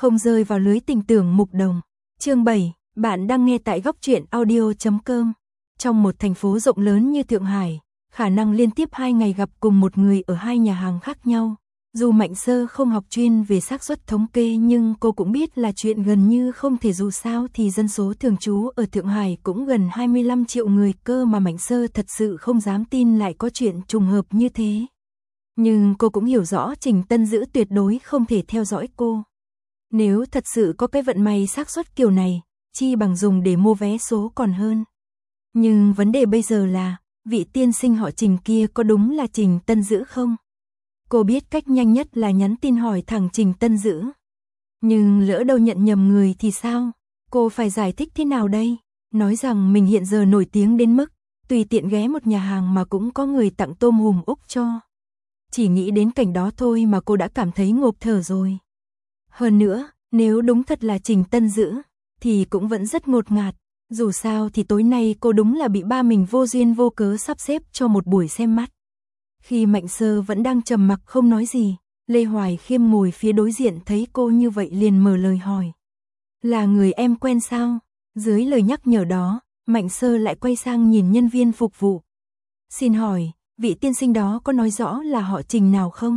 không rơi vào lưới tình tưởng mục đồng. Chương 7, bạn đang nghe tại góc truyện audio.com. Trong một thành phố rộng lớn như Thượng Hải, khả năng liên tiếp 2 ngày gặp cùng một người ở 2 nhà hàng khác nhau. Dù Mạnh Sơ không học chuyên về xác suất thống kê nhưng cô cũng biết là chuyện gần như không thể, dù sao thì dân số thường trú ở Thượng Hải cũng gần 25 triệu người cơ mà Mạnh Sơ thật sự không dám tin lại có chuyện trùng hợp như thế. Nhưng cô cũng hiểu rõ Trình Tân Dữ tuyệt đối không thể theo dõi cô. Nếu thật sự có cái vận may xác suất kiểu này, chi bằng dùng để mua vé số còn hơn. Nhưng vấn đề bây giờ là, vị tiên sinh họ Trình kia có đúng là Trình Tân Dữ không? Cô biết cách nhanh nhất là nhắn tin hỏi thẳng Trình Tân Dữ. Nhưng lỡ đâu nhận nhầm người thì sao? Cô phải giải thích thế nào đây? Nói rằng mình hiện giờ nổi tiếng đến mức tùy tiện ghé một nhà hàng mà cũng có người tặng tôm hùm Úc cho. Chỉ nghĩ đến cảnh đó thôi mà cô đã cảm thấy ngộp thở rồi. Hơn nữa, nếu đúng thật là Trình Tân Dữ, thì cũng vẫn rất ngột ngạt. Dù sao thì tối nay cô đúng là bị ba mình vô duyên vô cớ sắp xếp cho một buổi xem mắt. Khi Mạnh Sơ vẫn đang trầm mặc không nói gì, Lê Hoài Khiêm ngồi phía đối diện thấy cô như vậy liền mở lời hỏi. Là người em quen sao? Dưới lời nhắc nhở đó, Mạnh Sơ lại quay sang nhìn nhân viên phục vụ. Xin hỏi, vị tiên sinh đó có nói rõ là họ Trình nào không?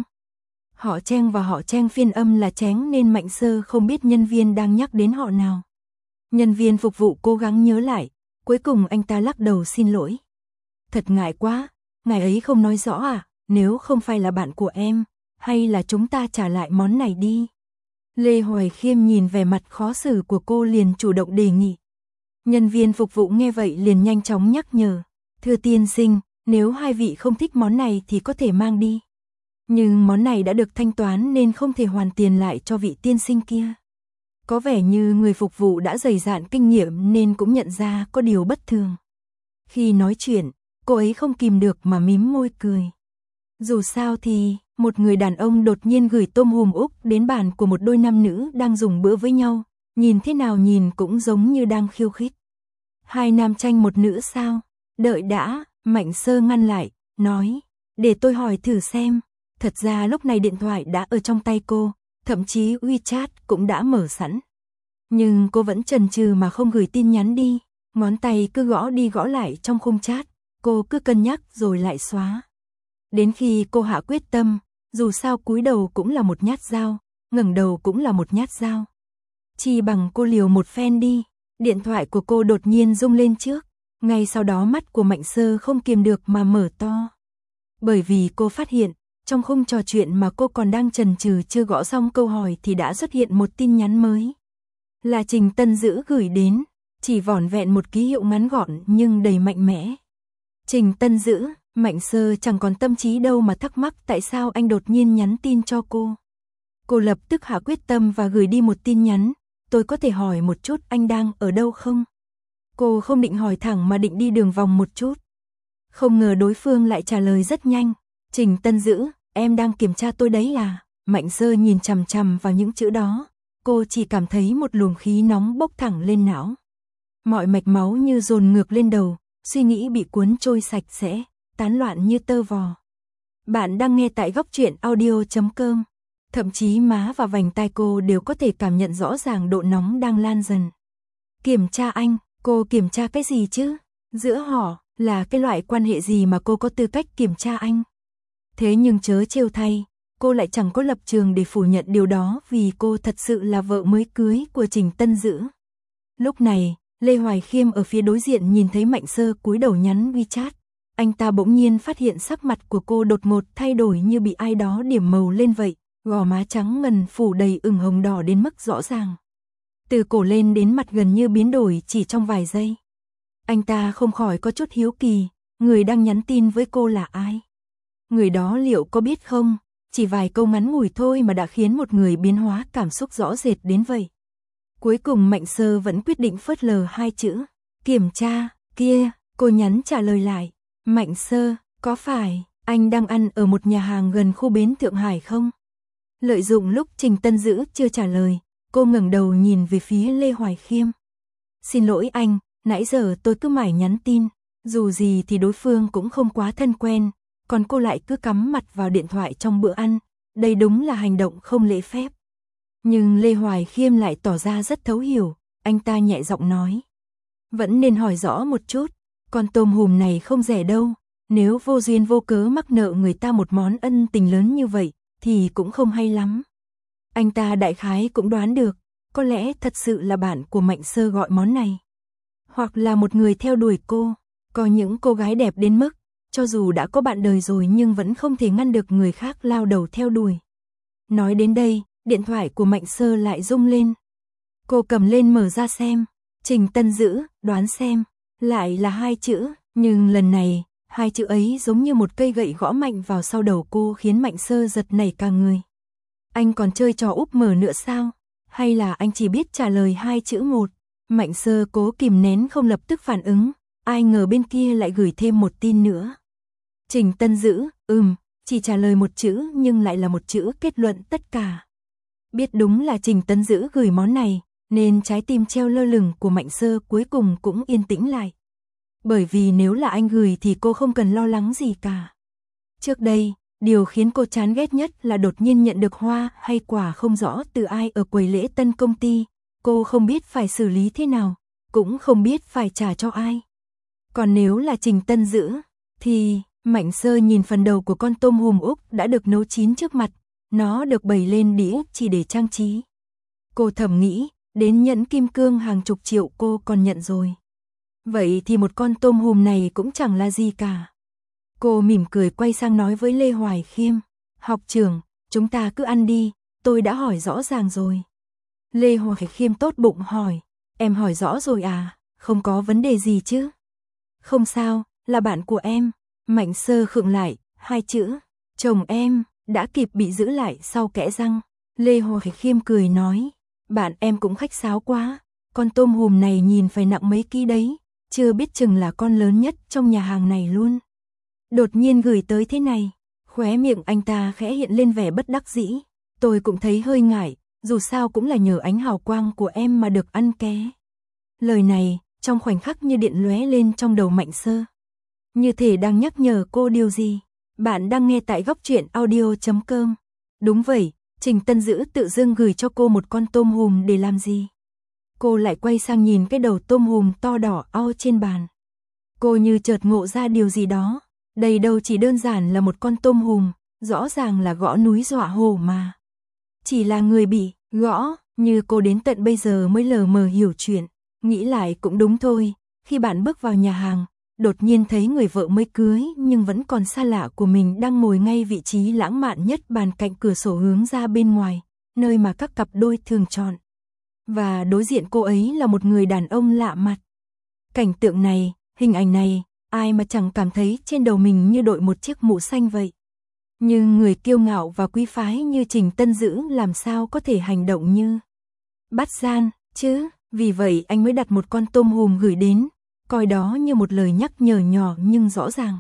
Họ Trang và họ Trang phiên âm là Tráng nên Mạnh Sơ không biết nhân viên đang nhắc đến họ nào. Nhân viên phục vụ cố gắng nhớ lại, cuối cùng anh ta lắc đầu xin lỗi. Thật ngại quá, ngài ấy không nói rõ à, nếu không phải là bạn của em, hay là chúng ta trả lại món này đi. Lê Hoài Khiêm nhìn vẻ mặt khó xử của cô liền chủ động đề nghị. Nhân viên phục vụ nghe vậy liền nhanh chóng nhắc nhở. Thưa tiên sinh, nếu hai vị không thích món này thì có thể mang đi. Nhưng món này đã được thanh toán nên không thể hoàn tiền lại cho vị tiên sinh kia. Có vẻ như người phục vụ đã dày dạn kinh nghiệm nên cũng nhận ra có điều bất thường. Khi nói chuyện, cô ấy không kìm được mà mím môi cười. Dù sao thì, một người đàn ông đột nhiên gửi tôm hùm Úc đến bàn của một đôi nam nữ đang dùng bữa với nhau, nhìn thế nào nhìn cũng giống như đang khiêu khích. Hai nam tranh một nữ sao? Đợi đã, Mạnh Sơ ngăn lại, nói, để tôi hỏi thử xem. Thật ra lúc này điện thoại đã ở trong tay cô, thậm chí WeChat cũng đã mở sẵn. Nhưng cô vẫn chần chừ mà không gửi tin nhắn đi, ngón tay cứ gõ đi gõ lại trong khung chat, cô cứ cân nhắc rồi lại xóa. Đến khi cô hạ quyết tâm, dù sao cúi đầu cũng là một nhát dao, ngẩng đầu cũng là một nhát dao. Chi bằng cô liều một phen đi, điện thoại của cô đột nhiên rung lên trước, ngay sau đó mắt của Mạnh Sơ không kiềm được mà mở to. Bởi vì cô phát hiện, trong khung trò chuyện mà cô còn đang chần chừ chưa gõ xong câu hỏi thì đã xuất hiện một tin nhắn mới. Là Trình Tân Dữ gửi đến, chỉ vỏn vẹn một ký hiệu ngắn gọn nhưng đầy mạnh mẽ. Trình Tân Dữ, Mạnh Sơ chẳng còn tâm trí đâu mà thắc mắc tại sao anh đột nhiên nhắn tin cho cô. Cô lập tức hạ quyết tâm và gửi đi một tin nhắn, tôi có thể hỏi một chút anh đang ở đâu không? Cô không định hỏi thẳng mà định đi đường vòng một chút. Không ngờ đối phương lại trả lời rất nhanh. Trình Tân Dữ, em đang kiểm tra tôi đấy à? Mạnh Sơ nhìn chằm chằm vào những chữ đó, cô chỉ cảm thấy một luồng khí nóng bốc thẳng lên não. Mọi mạch máu như dồn ngược lên đầu, suy nghĩ bị cuốn trôi sạch sẽ, tán loạn như tơ vò. Bạn đang nghe tại góc truyện audio.com. Thậm chí má và vành tai cô đều có thể cảm nhận rõ ràng độ nóng đang lan dần. Kiểm tra anh, cô kiểm tra cái gì chứ? Giữa họ, là cái loại quan hệ gì mà cô có tư cách kiểm tra anh? Thế nhưng chớ trêu thay, cô lại chẳng có lập trường để phủ nhận điều đó vì cô thật sự là vợ mới cưới của Trình Tân Dữ. Lúc này, Lê Hoài Khiêm ở phía đối diện nhìn thấy Mạnh Sơ cúi đầu nhắn WeChat. Anh ta bỗng nhiên phát hiện sắc mặt của cô đột ngột thay đổi như bị ai đó điểm màu lên vậy, gò má trắng ngần phủ đầy ửng hồng đỏ đến mức rõ ràng. Từ cổ lên đến mặt gần như biến đổi chỉ trong vài giây. Anh ta không khỏi có chút hiếu kỳ, người đang nhắn tin với cô là ai? Người đó liệu có biết không? Chỉ vài câu ngắn ngủi thôi mà đã khiến một người biến hóa cảm xúc rõ rệt đến vậy. Cuối cùng Mạnh Sơ vẫn quyết định phớt lờ hai chữ. Kiểm tra, kia, cô nhắn trả lời lại. Mạnh Sơ, có phải anh đang ăn ở một nhà hàng gần khu bến Thượng Hải không? Lợi dụng lúc Trình Tân Dữ chưa trả lời, cô ngẩng đầu nhìn về phía Lê Hoài Khiêm. Xin lỗi anh, nãy giờ tôi cứ mải nhắn tin, dù gì thì đối phương cũng không quá thân quen, còn cô lại cứ cắm mặt vào điện thoại trong bữa ăn, đây đúng là hành động không lễ phép. Nhưng Lê Hoài Khiêm lại tỏ ra rất thấu hiểu, anh ta nhẹ giọng nói. Vẫn nên hỏi rõ một chút, con tôm hùm này không rẻ đâu, nếu vô duyên vô cớ mắc nợ người ta một món ân tình lớn như vậy, thì cũng không hay lắm. Anh ta đại khái cũng đoán được, có lẽ thật sự là bạn của Mạnh Sơ gọi món này. Hoặc là một người theo đuổi cô, có những cô gái đẹp đến mức, cho dù đã có bạn đời rồi nhưng vẫn không thể ngăn được người khác lao đầu theo đuổi. Nói đến đây, điện thoại của Mạnh Sơ lại rung lên. Cô cầm lên mở ra xem, Trình Tân Dữ, đoán xem, lại là 2 chữ, nhưng lần này, 2 chữ ấy giống như một cây gậy gõ mạnh vào sau đầu cô khiến Mạnh Sơ giật nảy cả người. Anh còn chơi trò úp mở nữa sao? Hay là anh chỉ biết trả lời 2 chữ một? Mạnh Sơ cố kìm nén không lập tức phản ứng, ai ngờ bên kia lại gửi thêm một tin nữa. Trình Tân Dữ, chỉ trả lời một chữ nhưng lại là một chữ kết luận tất cả. Biết đúng là Trình Tân Dữ gửi món này, nên trái tim treo lơ lửng của Mạnh Sơ cuối cùng cũng yên tĩnh lại. Bởi vì nếu là anh gửi thì cô không cần lo lắng gì cả. Trước đây, điều khiến cô chán ghét nhất là đột nhiên nhận được hoa hay quà không rõ từ ai ở quầy lễ tân công ty. Cô không biết phải xử lý thế nào, cũng không biết phải trả cho ai. Còn nếu là Trình Tân Dữ, thì Mạnh Sơ nhìn phần đầu của con tôm hùm Úc đã được nấu chín trước mặt, nó được bày lên đĩa chỉ để trang trí. Cô thầm nghĩ, đến nhẫn kim cương hàng chục triệu cô còn nhận rồi. Vậy thì một con tôm hùm này cũng chẳng là gì cả. Cô mỉm cười quay sang nói với Lê Hoài Khiêm, học trưởng, chúng ta cứ ăn đi, tôi đã hỏi rõ ràng rồi. Lê Hoài Khiêm tốt bụng hỏi, em hỏi rõ rồi à, không có vấn đề gì chứ? Không sao, là bạn của em. Mạnh Sơ khựng lại, 2 chữ, chồng em, đã kịp bị giữ lại sau kẽ răng. Lê Hoài Khiêm cười nói, bạn em cũng khách sáo quá, con tôm hùm này nhìn phải nặng mấy ký đấy, chưa biết chừng là con lớn nhất trong nhà hàng này luôn. Đột nhiên gửi tới thế này, khóe miệng anh ta khẽ hiện lên vẻ bất đắc dĩ, tôi cũng thấy hơi ngại, dù sao cũng là nhờ ánh hào quang của em mà được ăn ké. Lời này, trong khoảnh khắc như điện lóe lên trong đầu Mạnh Sơ. Như thể đang nhắc nhở cô điều gì. Bạn đang nghe tại góc truyện audio.com. Đúng vậy, Trình Tân Dữ tự dưng gửi cho cô một con tôm hùm để làm gì? Cô lại quay sang nhìn cái đầu tôm hùm to đỏ au trên bàn. Cô như chợt ngộ ra điều gì đó. Đây đâu chỉ đơn giản là một con tôm hùm, rõ ràng là gõ núi dọa hổ mà. Chỉ là người bị gõ, như cô đến tận bây giờ mới lờ mờ hiểu chuyện. Nghĩ lại cũng đúng thôi, khi bạn bước vào nhà hàng, đột nhiên thấy người vợ mới cưới nhưng vẫn còn xa lạ của mình đang ngồi ngay vị trí lãng mạn nhất bàn cạnh cửa sổ hướng ra bên ngoài, nơi mà các cặp đôi thường chọn. Và đối diện cô ấy là một người đàn ông lạ mặt. Cảnh tượng này, hình ảnh này, ai mà chẳng cảm thấy trên đầu mình như đội một chiếc mũ xanh vậy. Nhưng người kiêu ngạo và quý phái như Trình Tân Dữ làm sao có thể hành động như bắt gian, chứ? Vì vậy anh mới đặt một con tôm hùm gửi đến, coi đó như một lời nhắc nhở nhỏ nhưng rõ ràng.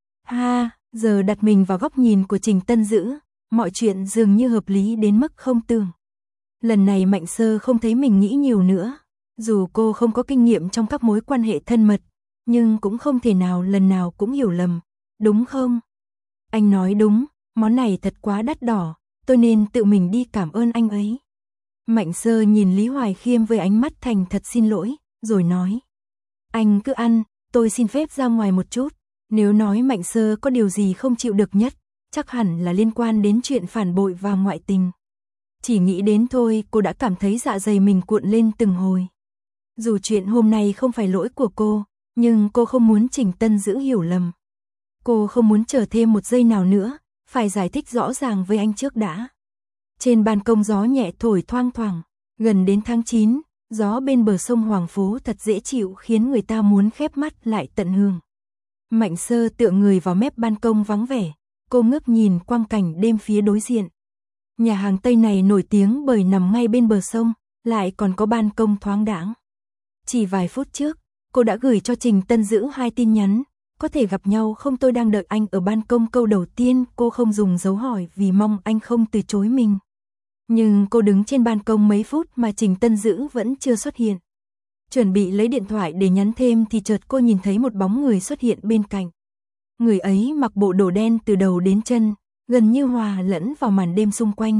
Giờ đặt mình vào góc nhìn của Trình Tân Dữ, mọi chuyện dường như hợp lý đến mức không tưởng. Lần này Mạnh Sơ không thấy mình nghĩ nhiều nữa, dù cô không có kinh nghiệm trong các mối quan hệ thân mật, nhưng cũng không thể nào lần nào cũng hiểu lầm, đúng không? Anh nói đúng, món này thật quá đắt đỏ, tôi nên tự mình đi cảm ơn anh ấy. Mạnh Sơ nhìn Lý Hoài Khiêm với ánh mắt thành thật xin lỗi, rồi nói. Anh cứ ăn, tôi xin phép ra ngoài một chút. Nếu nói Mạnh Sơ có điều gì không chịu được nhất, chắc hẳn là liên quan đến chuyện phản bội và ngoại tình. Chỉ nghĩ đến thôi cô đã cảm thấy dạ dày mình cuộn lên từng hồi. Dù chuyện hôm nay không phải lỗi của cô, nhưng cô không muốn Trình Tân Dữ hiểu lầm. Cô không muốn chờ thêm một giây nào nữa, phải giải thích rõ ràng với anh trước đã. Trên ban công gió nhẹ thổi thoang thoảng, gần đến tháng 9, gió bên bờ sông Hoàng Phố thật dễ chịu khiến người ta muốn khép mắt lại tận hưởng. Mạnh Sơ tựa người vào mép ban công vắng vẻ, cô ngước nhìn quang cảnh đêm phía đối diện. Nhà hàng Tây này nổi tiếng bởi nằm ngay bên bờ sông, lại còn có ban công thoáng đãng. Chỉ vài phút trước, cô đã gửi cho Trình Tân Dữ 2 tin nhắn, có thể gặp nhau không, tôi đang đợi anh ở ban công. Câu đầu tiên cô không dùng dấu hỏi vì mong anh không từ chối mình. Nhưng cô đứng trên ban công mấy phút mà Trình Tân Dữ vẫn chưa xuất hiện. Chuẩn bị lấy điện thoại để nhắn thêm thì chợt cô nhìn thấy một bóng người xuất hiện bên cạnh. Người ấy mặc bộ đồ đen từ đầu đến chân, gần như hòa lẫn vào màn đêm xung quanh,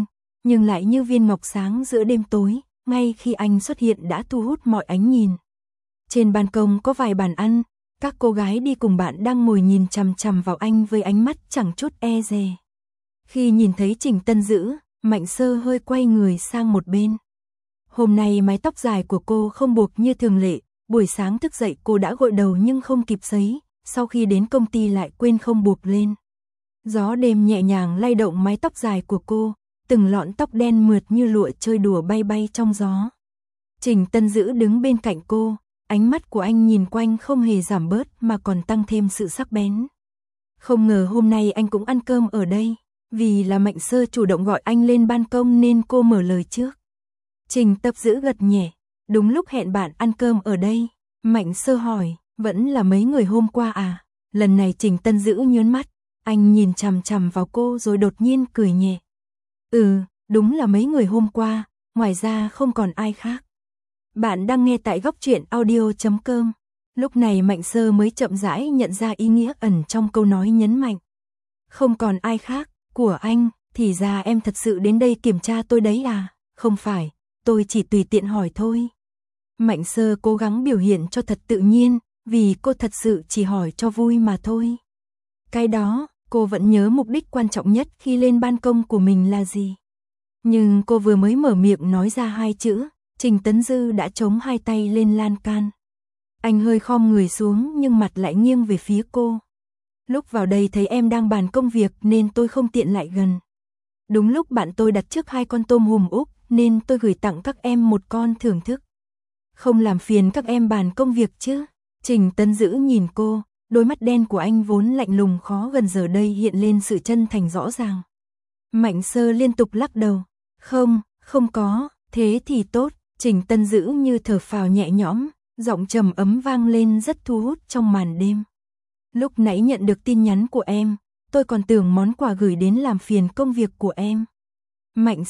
nhưng lại như viên ngọc sáng giữa đêm tối, ngay khi anh xuất hiện đã thu hút mọi ánh nhìn. Trên ban công có vài bàn ăn, các cô gái đi cùng bạn đang ngồi nhìn chằm chằm vào anh với ánh mắt chẳng chút e dè. Khi nhìn thấy Trình Tân Dữ, Mạnh Sơ hơi quay người sang một bên. Hôm nay mái tóc dài của cô không buộc như thường lệ, buổi sáng thức dậy cô đã gội đầu nhưng không kịp sấy, sau khi đến công ty lại quên không buộc lên. Gió đêm nhẹ nhàng lay động mái tóc dài của cô, từng lọn tóc đen mượt như lụa chơi đùa bay bay trong gió. Trình Tân Dữ đứng bên cạnh cô, ánh mắt của anh nhìn quanh không hề giảm bớt mà còn tăng thêm sự sắc bén. Không ngờ hôm nay anh cũng ăn cơm ở đây, vì là Mạnh Sơ chủ động gọi anh lên ban công nên cô mở lời trước. Trình Tập Dữ gật nhẹ, đúng lúc hẹn bạn ăn cơm ở đây. Mạnh Sơ hỏi, vẫn là mấy người hôm qua à? Lần này Trình Tân Dữ nhớn mắt, anh nhìn chằm chằm vào cô rồi đột nhiên cười nhẹ. Đúng là mấy người hôm qua, ngoài ra không còn ai khác. Bạn đang nghe tại góc truyện audio.com. Lúc này Mạnh Sơ mới chậm rãi nhận ra ý nghĩa ẩn trong câu nói nhấn mạnh. Không còn ai khác, của anh, thì ra em thật sự đến đây kiểm tra tôi đấy à? Không phải, tôi chỉ tùy tiện hỏi thôi. Mạnh Sơ cố gắng biểu hiện cho thật tự nhiên, vì cô thật sự chỉ hỏi cho vui mà thôi. Cái đó, cô vẫn nhớ mục đích quan trọng nhất khi lên ban công của mình là gì. Nhưng cô vừa mới mở miệng nói ra hai chữ, Trình Tấn Dư đã chống hai tay lên lan can. Anh hơi khom người xuống nhưng mặt lại nghiêng về phía cô. Lúc vào đây thấy em đang bàn công việc nên tôi không tiện lại gần. Đúng lúc bạn tôi đặt trước 2 con tôm hùm Úc nên tôi gửi tặng các em một con thưởng thức. Không làm phiền các em bàn công việc chứ? Trình Tấn Dữ nhìn cô, đôi mắt đen của anh vốn lạnh lùng khó gần giờ đây hiện lên sự chân thành rõ ràng. Mạnh Sơ liên tục lắc đầu. Không có, thế thì tốt. Trình Tân Dữ như thở phào nhẹ nhõm, giọng trầm ấm vang lên rất thu hút trong màn đêm. Lúc nãy nhận được tin nhắn của em, tôi còn tưởng món quà gửi đến làm phiền công việc của em. Mạnh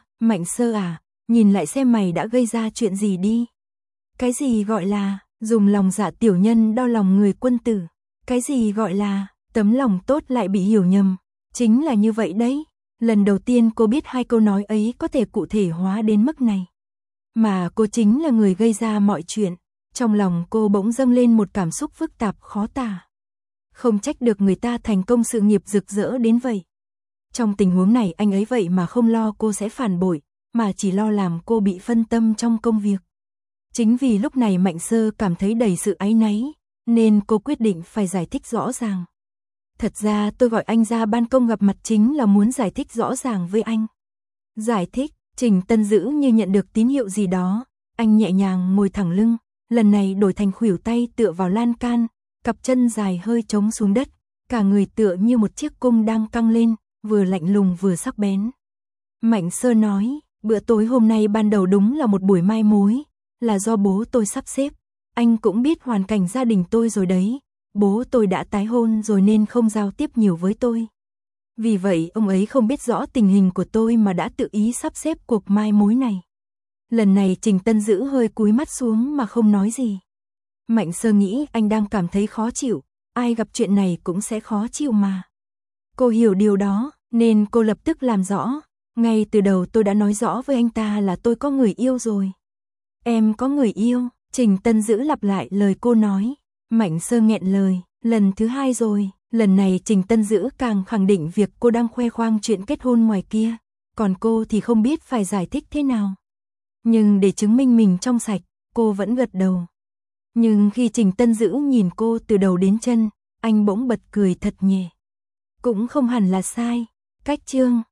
Sơ à, nhìn lại xem mày đã gây ra chuyện gì đi. Cái gì gọi là, dùng lòng dạ tiểu nhân đo lòng người quân tử. Cái gì gọi là, tấm lòng tốt lại bị hiểu nhầm. Chính là như vậy đấy. Lần đầu tiên cô biết 2 câu nói ấy có thể cụ thể hóa đến mức này. Mà cô chính là người gây ra mọi chuyện. Trong lòng cô bỗng dâng lên một cảm xúc phức tạp khó tả. Không trách được người ta thành công sự nghiệp rực rỡ đến vậy. Trong tình huống này anh ấy vậy mà không lo cô sẽ phản bội, mà chỉ lo làm cô bị phân tâm trong công việc. Chính vì lúc này Mạnh Sơ cảm thấy đầy sự áy náy, nên cô quyết định phải giải thích rõ ràng. Thật ra tôi gọi anh ra ban công gặp mặt chính là muốn giải thích rõ ràng với anh. Giải thích, Trình Tân Dữ như nhận được tín hiệu gì đó, anh nhẹ nhàng ngồi thẳng lưng, lần này đổi thành khuỷu tay tựa vào lan can, cặp chân dài hơi chống xuống đất, cả người tựa như một chiếc cung đang căng lên, vừa lạnh lùng vừa sắc bén. Mạnh Sơ nói, bữa tối hôm nay ban đầu đúng là một buổi mai mối, là do bố tôi sắp xếp. Anh cũng biết hoàn cảnh gia đình tôi rồi đấy, bố tôi đã tái hôn rồi nên không giao tiếp nhiều với tôi. Vì vậy ông ấy không biết rõ tình hình của tôi mà đã tự ý sắp xếp cuộc mai mối này. Lần này Trình Tân Dữ hơi cúi mắt xuống mà không nói gì. Mạnh Sơ nghĩ anh đang cảm thấy khó chịu, ai gặp chuyện này cũng sẽ khó chịu mà. Cô hiểu điều đó, nên cô lập tức làm rõ. Ngay từ đầu tôi đã nói rõ với anh ta là tôi có người yêu rồi. Em có người yêu? Trình Tân Dữ lặp lại lời cô nói. Mạnh Sơ nghẹn lời, lần thứ 2 rồi. Lần này Trình Tân Dữ càng khẳng định việc cô đang khoe khoang chuyện kết hôn ngoài kia. Còn cô thì không biết phải giải thích thế nào. Nhưng để chứng minh mình trong sạch, cô vẫn gật đầu. Nhưng khi Trình Tân Dữ nhìn cô từ đầu đến chân, anh bỗng bật cười thật nhẹ. Cũng không hẳn là sai. Cách chương